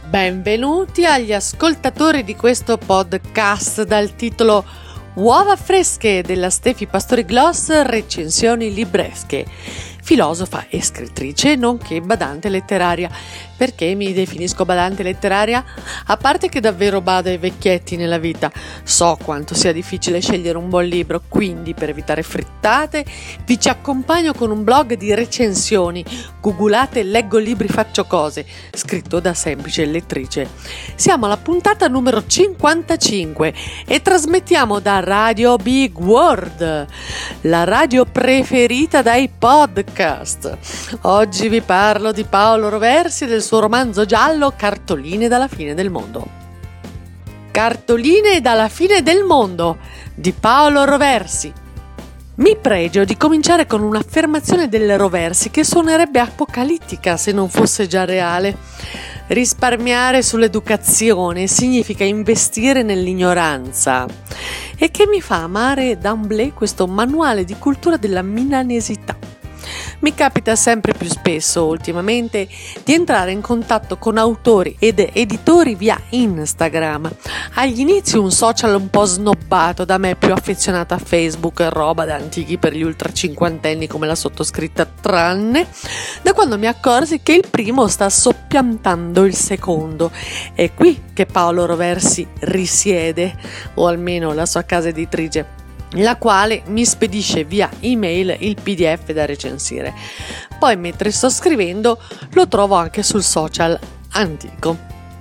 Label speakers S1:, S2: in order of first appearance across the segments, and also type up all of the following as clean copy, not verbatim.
S1: Benvenuti agli ascoltatori di questo podcast dal titolo Uova fresche della Stefi Pastori Gloss, recensioni libresche. Filosofa e scrittrice, nonché badante letteraria. Perché mi definisco badante letteraria? A parte che davvero bado ai vecchietti nella vita, so quanto sia difficile scegliere un buon libro, quindi per evitare frittate vi ci accompagno con un blog di recensioni. Googolate Leggo libri faccio cose, scritto da semplice lettrice. Siamo alla puntata numero 55 e trasmettiamo da Radio Big World, la radio preferita dai podcast. Oggi vi parlo di Paolo Roversi e del suo romanzo giallo Cartoline dalla fine del mondo. Cartoline dalla fine del mondo di Paolo Roversi. Mi pregio di cominciare con un'affermazione del Roversi che suonerebbe apocalittica se non fosse già reale. Risparmiare sull'educazione significa investire nell'ignoranza, e che mi fa amare d'emblée questo manuale di cultura della milanesità. Mi capita sempre più spesso ultimamente di entrare in contatto con autori ed editori via Instagram. Agli inizi un social un po' snobbato, da me più affezionata a Facebook, roba da antichi per gli ultra cinquantenni come la sottoscritta, tranne da quando mi accorsi che il primo sta soppiantando il secondo. È qui che Paolo Roversi risiede, o almeno la sua casa editrice, la quale mi spedisce via email il PDF da recensire. Poi, mentre sto scrivendo, lo trovo anche sul social antico.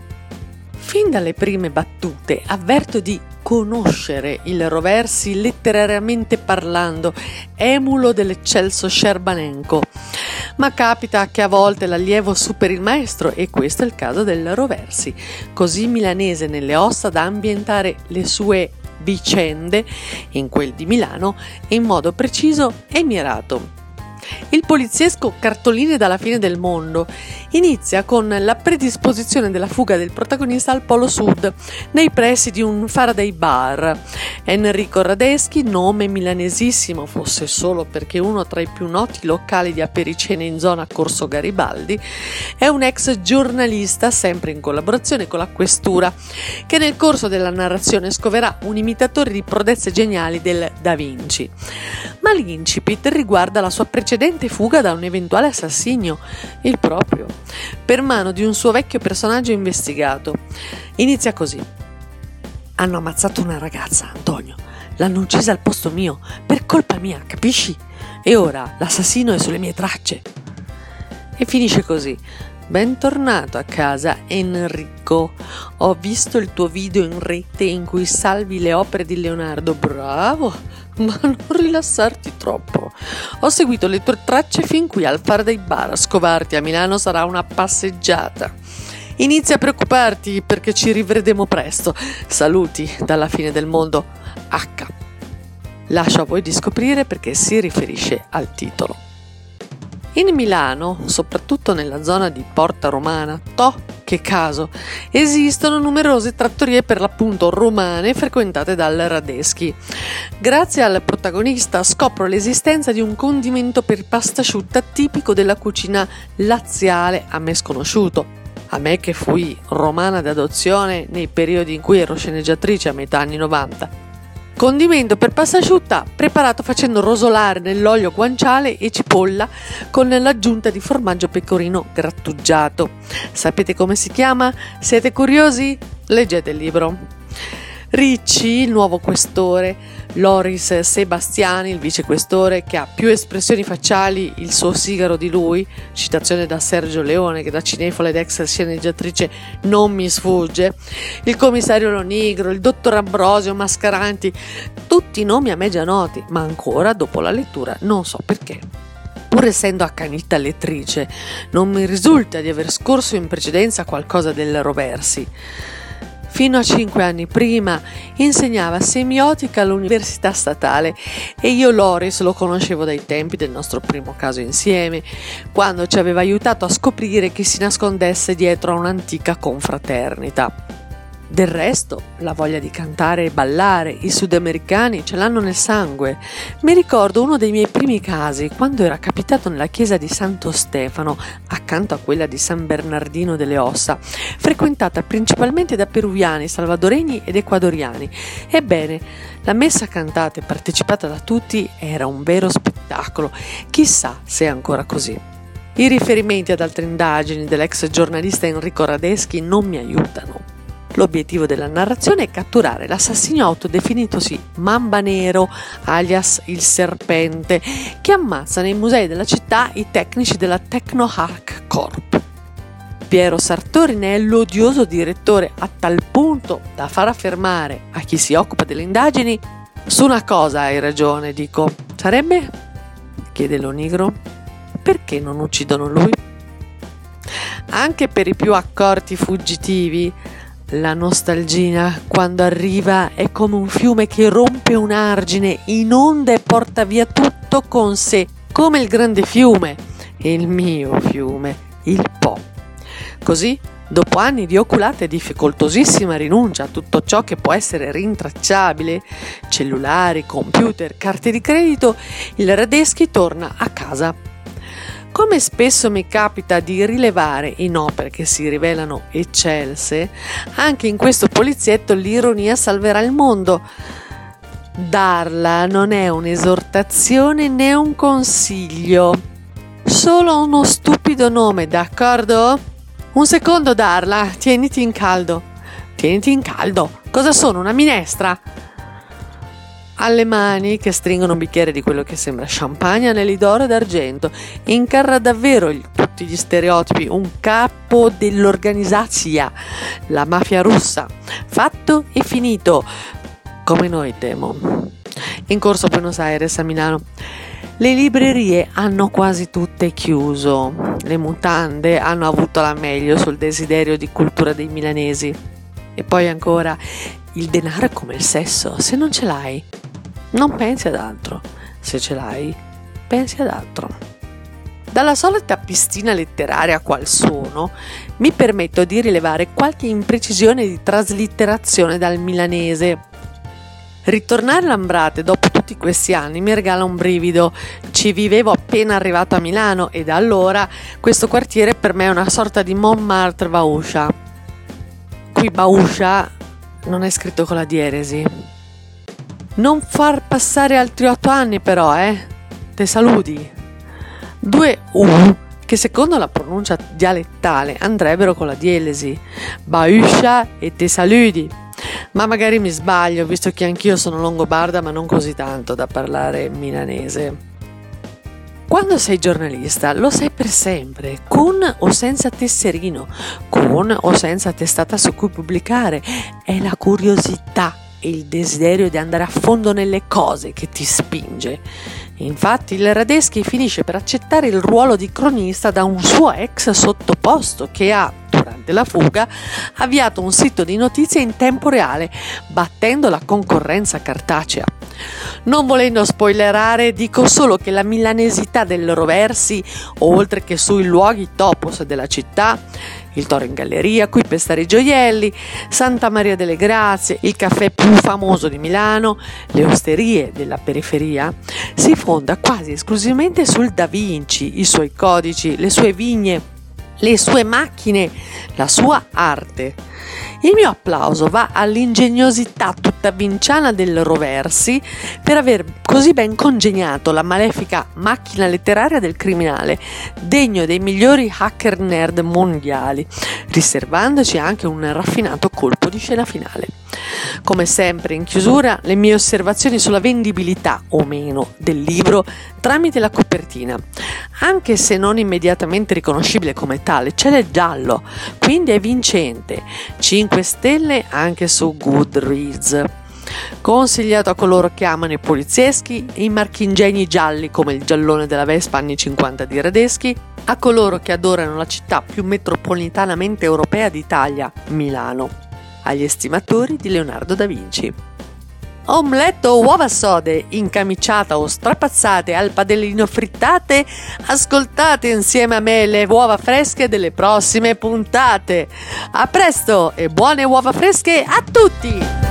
S1: Fin dalle prime battute avverto di conoscere il Roversi letterariamente parlando, emulo dell'eccelso Scerbanenko. Ma capita che a volte l'allievo superi il maestro, e questo è il caso del Roversi, così milanese nelle ossa da ambientare le sue vicende in quel di Milano in modo preciso e mirato. Il poliziesco Cartoline dalla fine del mondo inizia con la predisposizione della fuga del protagonista al Polo Sud, nei pressi di un Faraday Bar. Enrico Radeschi, nome milanesissimo fosse solo perché uno tra i più noti locali di apericene in zona Corso Garibaldi, è un ex giornalista, sempre in collaborazione con la questura, che nel corso della narrazione scoverà un imitatore di prodezze geniali del Da Vinci. Ma l'incipit riguarda la sua precedente fuga da un eventuale assassinio, il proprio, per mano di un suo vecchio personaggio investigato. Inizia così: hanno ammazzato una ragazza, Antonio, l'hanno uccisa al posto mio, per colpa mia, capisci? E ora l'assassino è sulle mie tracce. E finisce così: bentornato a casa, Enrico. Ho visto il tuo video in rete in cui salvi le opere di Leonardo. Bravo, ma non rilassarti troppo. Ho seguito le tue tracce fin qui al Faraday Bar. Scovarti a Milano sarà una passeggiata. Inizia a preoccuparti perché ci rivedremo presto. Saluti dalla fine del mondo. H. Lascio a voi di scoprire perché si riferisce al titolo. In Milano, soprattutto nella zona di Porta Romana, che caso, esistono numerose trattorie per l'appunto romane frequentate dal Radeschi. Grazie al protagonista scopro l'esistenza di un condimento per pasta asciutta tipico della cucina laziale, a me sconosciuto. A me che fui romana d'adozione nei periodi in cui ero sceneggiatrice a metà anni 90. Condimento per pasta asciutta preparato facendo rosolare nell'olio guanciale e cipolla con l'aggiunta di formaggio pecorino grattugiato. Sapete come si chiama? Siete curiosi? Leggete il libro. Ricci, il nuovo questore, Loris Sebastiani, il vicequestore, che ha più espressioni facciali il suo sigaro di lui, citazione da Sergio Leone che da cinefola ed ex sceneggiatrice non mi sfugge, il commissario Lonigro, il dottor Ambrosio Mascaranti, tutti nomi a me già noti, ma ancora dopo la lettura non so perché. Pur essendo accanita lettrice, non mi risulta di aver scorso in precedenza qualcosa del Roversi. Fino a 5 anni prima insegnava semiotica all'Università Statale e io Loris lo conoscevo dai tempi del nostro primo caso insieme, quando ci aveva aiutato a scoprire chi si nascondesse dietro a un'antica confraternita. Del resto, la voglia di cantare e ballare, i sudamericani ce l'hanno nel sangue. Mi ricordo uno dei miei primi casi, quando era capitato nella chiesa di Santo Stefano, accanto a quella di San Bernardino delle Ossa, frequentata principalmente da peruviani, salvadoregni ed ecuadoriani. Ebbene, la messa cantata e partecipata da tutti era un vero spettacolo. Chissà se è ancora così. I riferimenti ad altre indagini dell'ex giornalista Enrico Radeschi non mi aiutano. L'obiettivo della narrazione è catturare l'assassino autodefinitosi Mamba Nero, alias il Serpente, che ammazza nei musei della città i tecnici della Techno-Hack Corp. Piero Sartori ne è l'odioso direttore, a tal punto da far affermare a chi si occupa delle indagini: su una cosa hai ragione, dico. Sarebbe? Chiede l'onigro. Perché non uccidono lui? Anche per i più accorti fuggitivi, la nostalgia, quando arriva, è come un fiume che rompe un argine, inonda e porta via tutto con sé, come il grande fiume, il mio fiume, il Po. Così, dopo anni di oculata e difficoltosissima rinuncia a tutto ciò che può essere rintracciabile, cellulari, computer, carte di credito, il Radeschi torna a casa. Come spesso mi capita di rilevare in opere che si rivelano eccelse, anche in questo polizietto l'ironia salverà il mondo. Darla non è un'esortazione né un consiglio, solo uno stupido nome, d'accordo? Un secondo, Darla, tieniti in caldo. Tieniti in caldo? Cosa sono, una minestra? Alle mani, che stringono un bicchiere di quello che sembra champagne, anelli d'oro ed argento, incarna davvero tutti gli stereotipi, un capo dell'organizzazione, la mafia russa, fatto e finito, come noi temo. In corso a Buenos Aires, a Milano, le librerie hanno quasi tutte chiuso, le mutande hanno avuto la meglio sul desiderio di cultura dei milanesi. E poi ancora, il denaro è come il sesso, se non ce l'hai non pensi ad altro, se ce l'hai pensi ad altro. Dalla solita piscina letteraria qual sono, mi permetto di rilevare qualche imprecisione di traslitterazione dal milanese. Ritornare a Lambrate dopo tutti questi anni mi regala un brivido. Ci vivevo appena arrivato a Milano e da allora questo quartiere per me è una sorta di Montmartre Bauscia. Qui Bauscia non è scritto con la dieresi. Non far passare altri 8 anni però, Te saluti. 2 U che secondo la pronuncia dialettale andrebbero con la dielesi. Bauscia e te saluti. Ma magari mi sbaglio, visto che anch'io sono longobarda, ma non così tanto da parlare milanese. Quando sei giornalista lo sei per sempre, con o senza tesserino, con o senza testata su cui pubblicare. È la curiosità e il desiderio di andare a fondo nelle cose che ti spinge. Infatti il Radeschi finisce per accettare il ruolo di cronista da un suo ex sottoposto che ha, durante la fuga, avviato un sito di notizie in tempo reale, battendo la concorrenza cartacea. Non volendo spoilerare, dico solo che la milanesità del Roversi, oltre che sui luoghi topos della città, il Toro in Galleria, qui pestare i gioielli, Santa Maria delle Grazie, il caffè più famoso di Milano, le osterie della periferia, si fonda quasi esclusivamente sul Da Vinci, i suoi codici, le sue vigne, le sue macchine, la sua arte. Il mio applauso va all'ingegnosità tutta vinciana del Roversi per aver così ben congegnato la malefica macchina letteraria del criminale, degno dei migliori hacker nerd mondiali, riservandoci anche un raffinato colpo di scena finale. Come sempre, in chiusura, le mie osservazioni sulla vendibilità o meno del libro tramite la copertina. Anche se non immediatamente riconoscibile come tale, c'è del giallo, quindi è vincente. 5 stelle anche su Goodreads. Consigliato a coloro che amano i polizieschi e i marchingegni gialli come il giallone della Vespa anni 50 di Radeschi, a coloro che adorano la città più metropolitanamente europea d'Italia, Milano, agli estimatori di Leonardo da Vinci. Omelette o uova sode, incamiciata o strapazzate al padellino frittate, ascoltate insieme a me le uova fresche delle prossime puntate. A presto e buone uova fresche a tutti!